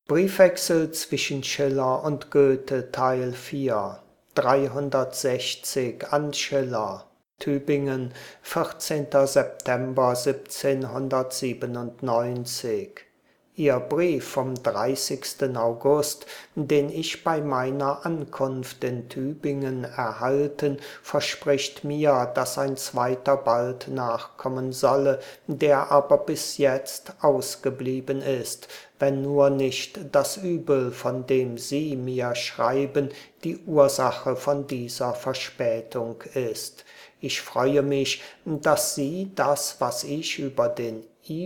Briefwechsel zwischen Schiller und Goethe Teil 4 360 an Schiller Tübingen 14. September 1797 Ihr Brief vom 30. August, den ich bei meiner Ankunft in Tübingen erhalten, verspricht mir, dass ein zweiter bald nachkommen solle, der aber bis jetzt ausgeblieben ist, wenn nur nicht das Übel, von dem Sie mir schreiben, die Ursache von dieser Verspätung ist. Ich freue mich, dass Sie das, was ich über den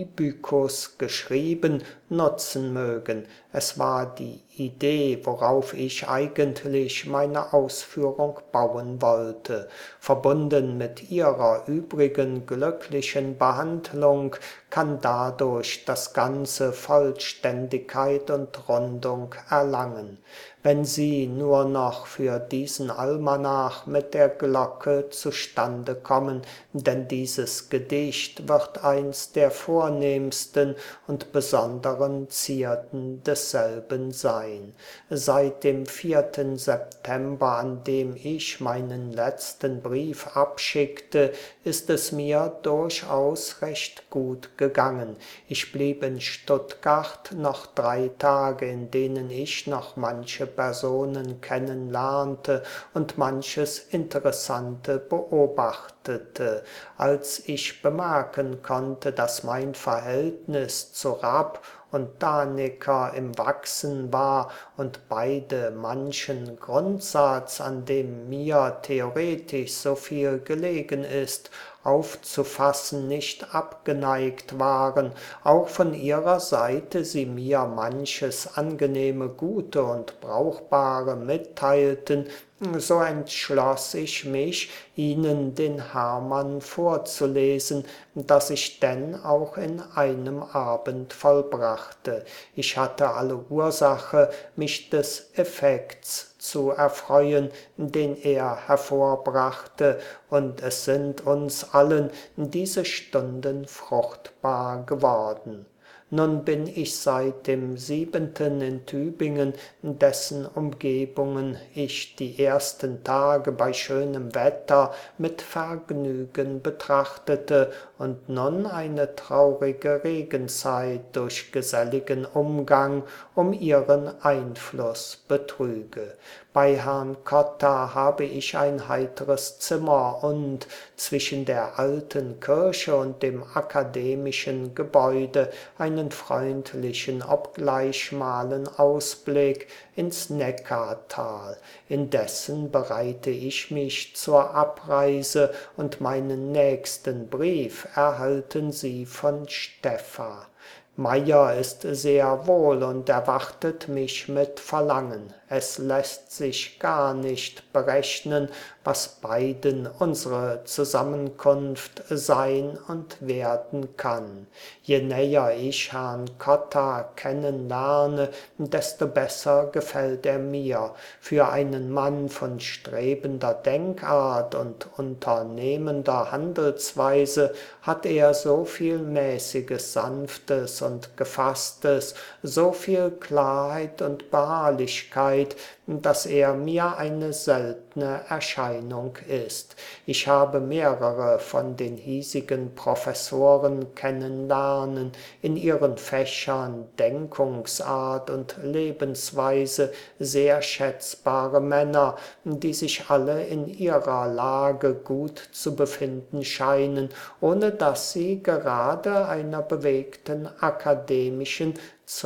Ibykus geschrieben, nutzen mögen. Es war die Idee, worauf ich eigentlich meine Ausführung bauen wollte. Verbunden mit ihrer übrigen glücklichen Behandlung kann dadurch das Ganze Vollständigkeit und Rundung erlangen. Wenn Sie nur noch für diesen Almanach mit der Glocke zustande kommen, denn dieses Gedicht wird eins der vornehmsten und besonderen Zierden desselben sein. Seit dem 4. September, an dem ich meinen letzten Brief abschickte, ist es mir durchaus recht gut gegangen. Ich blieb in Stuttgart noch 3 Tage, in denen ich noch manche Personen kennenlernte und manches Interessante beobachtete. Als ich bemerken konnte, dass mein Verhältnis zu Rapp und Dannecker im Wachsen war und beide manchen Grundsatz, an dem mir theoretisch so viel gelegen ist, aufzufassen, nicht abgeneigt waren, auch von ihrer Seite sie mir manches angenehme, gute und brauchbare mitteilten, so entschloss ich mich, ihnen den Hermann vorzulesen, das ich denn auch in einem Abend vollbrachte. Ich hatte alle Ursache, mich des Effekts zu erfreuen, den er hervorbrachte, und es sind uns allen diese Stunden fruchtbar geworden. Nun bin ich seit dem 7. in Tübingen, dessen Umgebungen ich die ersten Tage bei schönem Wetter mit Vergnügen betrachtete und nun eine traurige Regenzeit durch geselligen Umgang um ihren Einfluss betrüge. Bei Herrn Cotta habe ich ein heiteres Zimmer und zwischen der alten Kirche und dem akademischen Gebäude einen freundlichen, obgleich schmalen Ausblick ins Neckartal. Indessen bereite ich mich zur Abreise und meinen nächsten Brief erhalten Sie von Steffa. Meyer ist sehr wohl und erwartet mich mit Verlangen. Es lässt sich gar nicht berechnen, was beiden unsere Zusammenkunft sein und werden kann. Je näher ich Herrn Cotta kennenlerne, desto besser gefällt er mir. Für einen Mann von strebender Denkart und unternehmender Handelsweise hat er so viel mäßiges, sanftes und gefasstes, so viel Klarheit und Beharrlichkeit, dass er mir eine seltene Erscheinung ist. Ich habe mehrere von den hiesigen Professoren kennenlernen, in ihren Fächern Denkungsart und Lebensweise sehr schätzbare Männer, die sich alle in ihrer Lage gut zu befinden scheinen, ohne dass sie gerade einer bewegten akademischen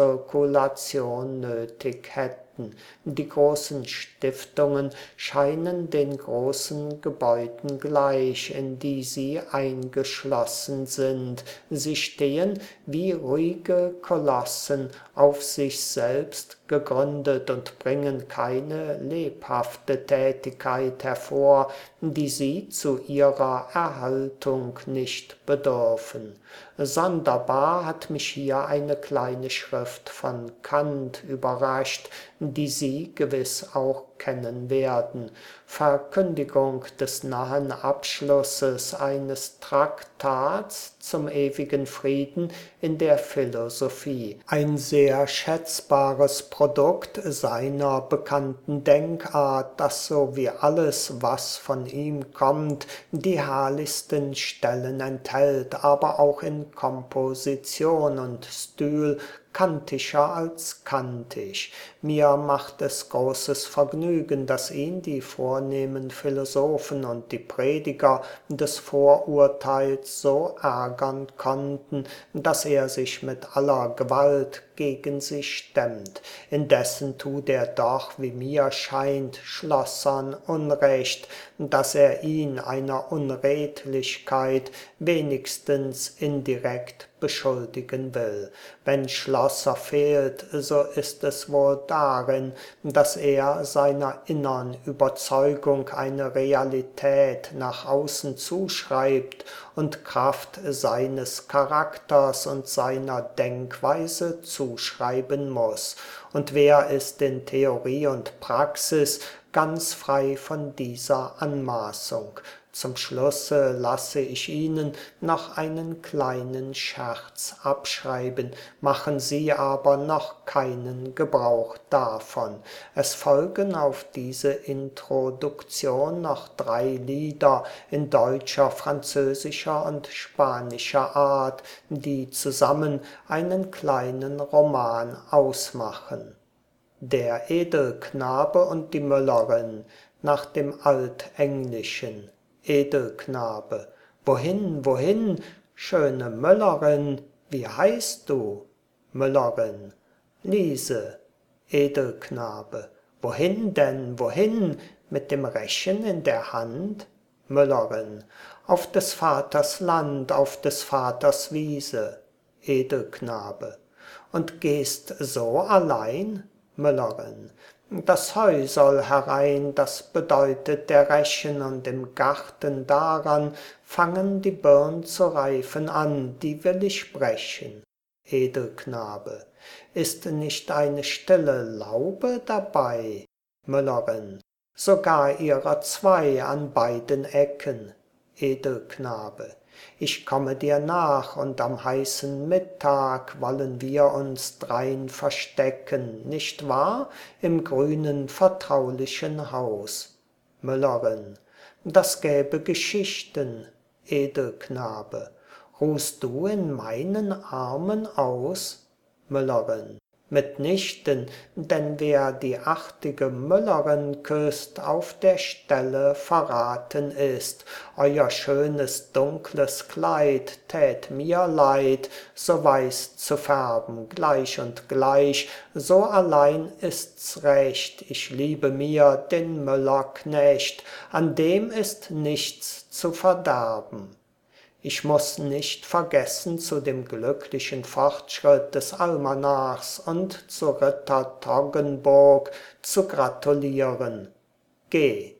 Zirkulation nötig hätten. Die großen Stiftungen scheinen den großen Gebäuden gleich, in die sie eingeschlossen sind. Sie stehen wie ruhige Kolossen auf sich selbst gegründet und bringen keine lebhafte Tätigkeit hervor, die sie zu ihrer Erhaltung nicht bedürfen. Sonderbar hat mich hier eine kleine Schrift von Kant überrascht, die Sie gewiss auch kennen werden. Verkündigung des nahen Abschlusses eines Traktats zum ewigen Frieden in der Philosophie. Ein sehr sehr schätzbares Produkt seiner bekannten Denkart, das so wie alles, was von ihm kommt, die herrlichsten Stellen enthält, aber auch in Komposition und Stil kantischer als kantisch. Mir macht es großes Vergnügen, dass ihn die vornehmen Philosophen und die Prediger des Vorurteils so ärgern konnten, dass er sich mit aller Gewalt gegen sie stemmt. Indessen tut er doch, wie mir scheint, Schlossern Unrecht, dass er ihn einer Unredlichkeit wenigstens indirekt beschuldigen will. Wenn Schlosser fehlt, so ist es wohl darin, dass er seiner innern Überzeugung eine Realität nach außen zuschreibt und Kraft seines Charakters und seiner Denkweise zuschreiben muss. Und wer ist in Theorie und Praxis ganz frei von dieser Anmaßung? Zum Schlusse lasse ich Ihnen noch einen kleinen Scherz abschreiben, machen Sie aber noch keinen Gebrauch davon. Es folgen auf diese Introduktion noch 3 Lieder in deutscher, französischer und spanischer Art, die zusammen einen kleinen Roman ausmachen. Der Edelknabe und die Müllerin nach dem Altenglischen. Edelknabe: Wohin, wohin, schöne Müllerin, wie heißt du? Müllerin: Liese. Edelknabe: Wohin denn, wohin, mit dem Rechen in der Hand? Müllerin: Auf des Vaters Land, auf des Vaters Wiese. Edelknabe: Und gehst so allein? Müllerin: Das Häuserl herein, das bedeutet der Rechen, und im Garten daran fangen die Birn zu reifen an, die will ich brechen. Edelknabe: Ist nicht eine stille Laube dabei? Müllerin: Sogar ihrer 2 an beiden Ecken. Edelknabe: Ich komme dir nach, und am heißen Mittag wollen wir uns drein verstecken, nicht wahr, im grünen, vertraulichen Haus. Müllerin: Das gäbe Geschichten. Edelknabe: Ruhst du in meinen Armen aus? Müllerin: Mitnichten, denn wer die artige Müllerin küsst, auf der Stelle verraten ist. Euer schönes dunkles Kleid tät mir leid, so weiß zu färben, gleich und gleich, so allein ist's recht, ich liebe mir den Müllerknecht, an dem ist nichts zu verderben. Ich muß nicht vergessen, zu dem glücklichen Fortschritt des Almanachs und zu Ritter Toggenburg zu gratulieren. Geh!